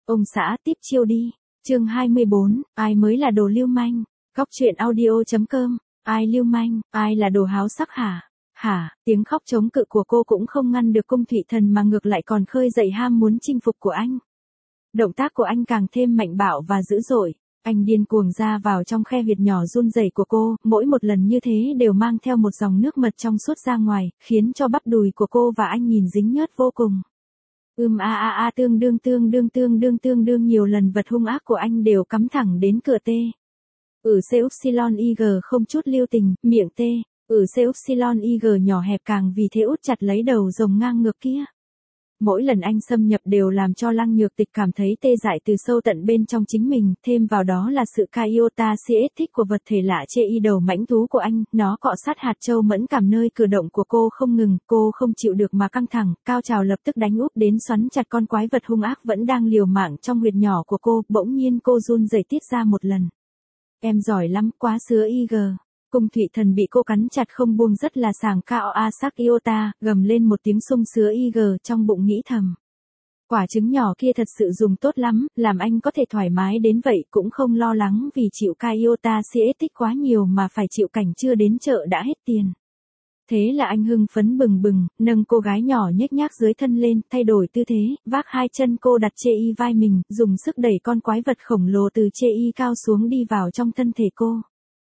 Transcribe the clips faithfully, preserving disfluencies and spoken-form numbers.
Ông xã tiếp chiêu đi. Chương hai mươi bốn, ai mới là đồ lưu manh? Góc truyện audio.com. Ai lưu manh, ai là đồ háo sắc hả? Hả, tiếng khóc chống cự của cô cũng không ngăn được Cung Thụy Thần mà ngược lại còn khơi dậy ham muốn chinh phục của anh. Động tác của anh càng thêm mạnh bạo và dữ dội. Anh điên cuồng ra vào trong khe huyệt nhỏ run rẩy của cô, mỗi một lần như thế đều mang theo một dòng nước mật trong suốt ra ngoài, khiến cho bắp đùi của cô và anh nhìn dính nhớt vô cùng. Ưm a a a tương đương tương đương tương đương tương đương nhiều lần vật hung ác của anh đều cắm thẳng đến cửa tê. Ừ C upsilon ig không chút lưu tình, miệng tê. Ừ C upsilon ig nhỏ hẹp càng vì thế út chặt lấy đầu rồng ngang ngược kia. Mỗi lần anh xâm nhập đều làm cho Lăng Nhược Tịch cảm thấy tê dại từ sâu tận bên trong chính mình, thêm vào đó là sự Kaiota siết thích của vật thể lạ chê y đầu mãnh thú của anh, nó cọ sát hạt châu mẫn cảm nơi cử động của cô không ngừng, cô không chịu được mà căng thẳng, cao trào lập tức đánh úp đến xoắn chặt con quái vật hung ác vẫn đang liều mạng trong huyệt nhỏ của cô, bỗng nhiên cô run rẩy tiết ra một lần. Em giỏi lắm, quá sứa ig. Cung Thụy Thần bị cô cắn chặt không buông rất là sảng cao a sắc iota, gầm lên một tiếng sung sứa ig trong bụng nghĩ thầm. Quả trứng nhỏ kia thật sự dùng tốt lắm, làm anh có thể thoải mái đến vậy cũng không lo lắng vì chịu iota siết thích quá nhiều mà phải chịu cảnh chưa đến chợ đã hết tiền. Thế là anh hưng phấn bừng bừng, nâng cô gái nhỏ nhếch nhác dưới thân lên, thay đổi tư thế, vác hai chân cô đặt chê y vai mình, dùng sức đẩy con quái vật khổng lồ từ chê y cao xuống đi vào trong thân thể cô.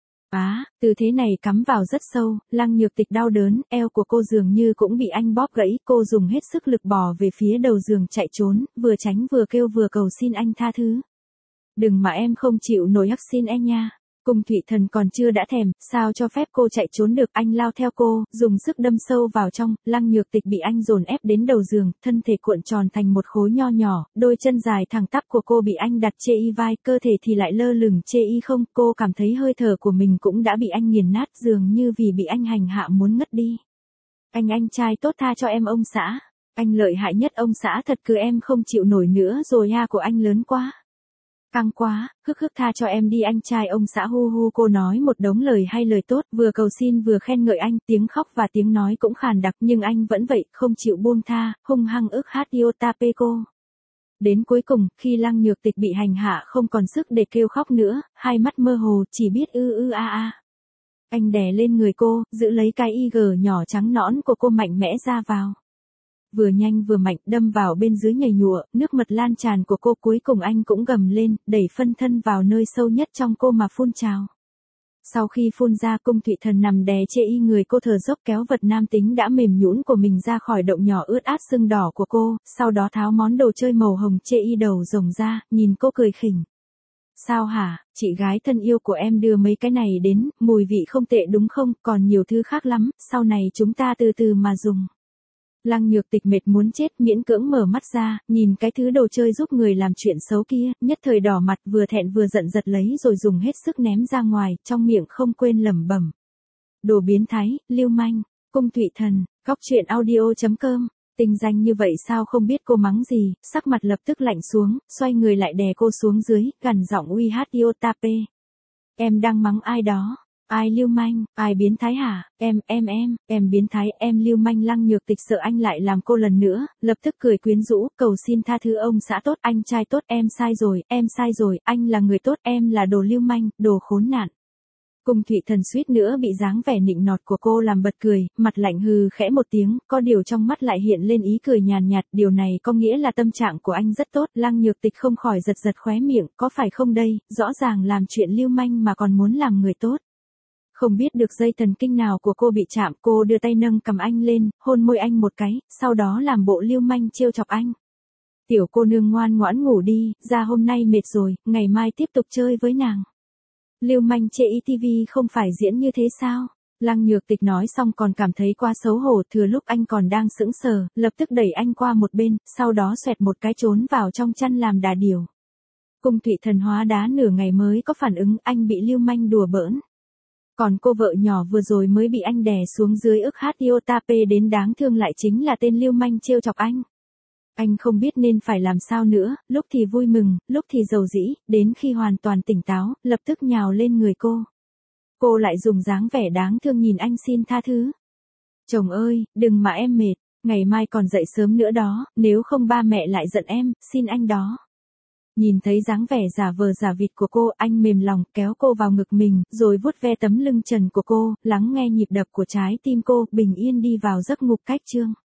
Á, à, tư thế này cắm vào rất sâu, Lăng Nhược Tịch đau đớn, eo của cô dường như cũng bị anh bóp gãy, cô dùng hết sức lực bò về phía đầu giường chạy trốn, vừa tránh vừa kêu vừa cầu xin anh tha thứ. Đừng mà em không chịu nổi hắc xin em nha. Cung Thụy Thần còn chưa đã thèm, sao cho phép cô chạy trốn được, anh lao theo cô, dùng sức đâm sâu vào trong, Lăng Nhược Tịch bị anh dồn ép đến đầu giường, thân thể cuộn tròn thành một khối nho nhỏ, đôi chân dài thẳng tắp của cô bị anh đặt chê y vai, cơ thể thì lại lơ lửng chê y không, cô cảm thấy hơi thở của mình cũng đã bị anh nghiền nát dường như vì bị anh hành hạ muốn ngất đi. Anh anh trai tốt tha cho em ông xã, anh lợi hại nhất ông xã thật cứ em không chịu nổi nữa rồi ha của anh lớn quá. Căng quá, hức hức tha cho em đi anh trai ông xã hu hu cô nói một đống lời hay lời tốt vừa cầu xin vừa khen ngợi anh, tiếng khóc và tiếng nói cũng khàn đặc nhưng anh vẫn vậy, không chịu buông tha, hung hăng ức hát iota pe cô. Đến cuối cùng, khi Lăng Nhược Tịch bị hành hạ không còn sức để kêu khóc nữa, hai mắt mơ hồ chỉ biết ư ư a a. Anh đè lên người cô, giữ lấy cái ig nhỏ trắng nõn của cô mạnh mẽ ra vào. Vừa nhanh vừa mạnh đâm vào bên dưới nhầy nhụa, nước mật lan tràn của cô cuối cùng anh cũng gầm lên, đẩy phân thân vào nơi sâu nhất trong cô mà phun trào. Sau khi phun ra Cung Thụy Thần nằm đè chê y người cô thở dốc kéo vật nam tính đã mềm nhũn của mình ra khỏi động nhỏ ướt át sưng đỏ của cô, sau đó tháo món đồ chơi màu hồng chê y đầu rồng ra, nhìn cô cười khỉnh. Sao hả, chị gái thân yêu của em đưa mấy cái này đến, mùi vị không tệ đúng không, còn nhiều thứ khác lắm, sau này chúng ta từ từ mà dùng. Lăng Nhược Tịch mệt muốn chết miễn cưỡng mở mắt ra, nhìn cái thứ đồ chơi giúp người làm chuyện xấu kia, nhất thời đỏ mặt vừa thẹn vừa giận giật lấy rồi dùng hết sức ném ra ngoài, trong miệng không quên lẩm bẩm. Đồ biến thái, lưu manh, Cung Thụy Thần, góc truyện audio.com, tinh danh như vậy sao không biết cô mắng gì, sắc mặt lập tức lạnh xuống, xoay người lại đè cô xuống dưới, gằn giọng uy hát iota pe. Em đang mắng ai đó? Ai lưu manh, ai biến thái hả, em, em em, em biến thái, em lưu manh. Lăng Nhược Tịch sợ anh lại làm cô lần nữa, lập tức cười quyến rũ, cầu xin tha thứ ông xã tốt, anh trai tốt, em sai rồi, em sai rồi, anh là người tốt, em là đồ lưu manh, đồ khốn nạn. Cung Thụy Thần suýt nữa bị dáng vẻ nịnh nọt của cô làm bật cười, mặt lạnh hừ khẽ một tiếng, có điều trong mắt lại hiện lên ý cười nhàn nhạt, điều này có nghĩa là tâm trạng của anh rất tốt, Lăng Nhược Tịch không khỏi giật giật khóe miệng, có phải không đây, rõ ràng làm chuyện lưu manh mà còn muốn làm người tốt. Không biết được dây thần kinh nào của cô bị chạm, cô đưa tay nâng cầm anh lên, hôn môi anh một cái, sau đó làm bộ lưu manh trêu chọc anh. Tiểu cô nương ngoan ngoãn ngủ đi, ra hôm nay mệt rồi, ngày mai tiếp tục chơi với nàng. Lưu manh chê i ti vi không phải diễn như thế sao? Lăng Nhược Tịch nói xong còn cảm thấy quá xấu hổ, thừa lúc anh còn đang sững sờ, lập tức đẩy anh qua một bên, sau đó xoẹt một cái trốn vào trong chăn làm đà điểu. Cung Thụy Thần hóa đá nửa ngày mới có phản ứng, anh bị lưu manh đùa bỡn. Còn cô vợ nhỏ vừa rồi mới bị anh đè xuống dưới ức hát iota pe đến đáng thương lại chính là tên lưu manh trêu chọc anh. Anh không biết nên phải làm sao nữa, lúc thì vui mừng, lúc thì giàu dĩ, đến khi hoàn toàn tỉnh táo, lập tức nhào lên người cô. Cô lại dùng dáng vẻ đáng thương nhìn anh xin tha thứ. Chồng ơi, đừng mà em mệt, ngày mai còn dậy sớm nữa đó, nếu không ba mẹ lại giận em, xin anh đó. Nhìn thấy dáng vẻ giả vờ giả vịt của cô, anh mềm lòng kéo cô vào ngực mình, rồi vuốt ve tấm lưng trần của cô, lắng nghe nhịp đập của trái tim cô, bình yên đi vào giấc ngủ cách chương.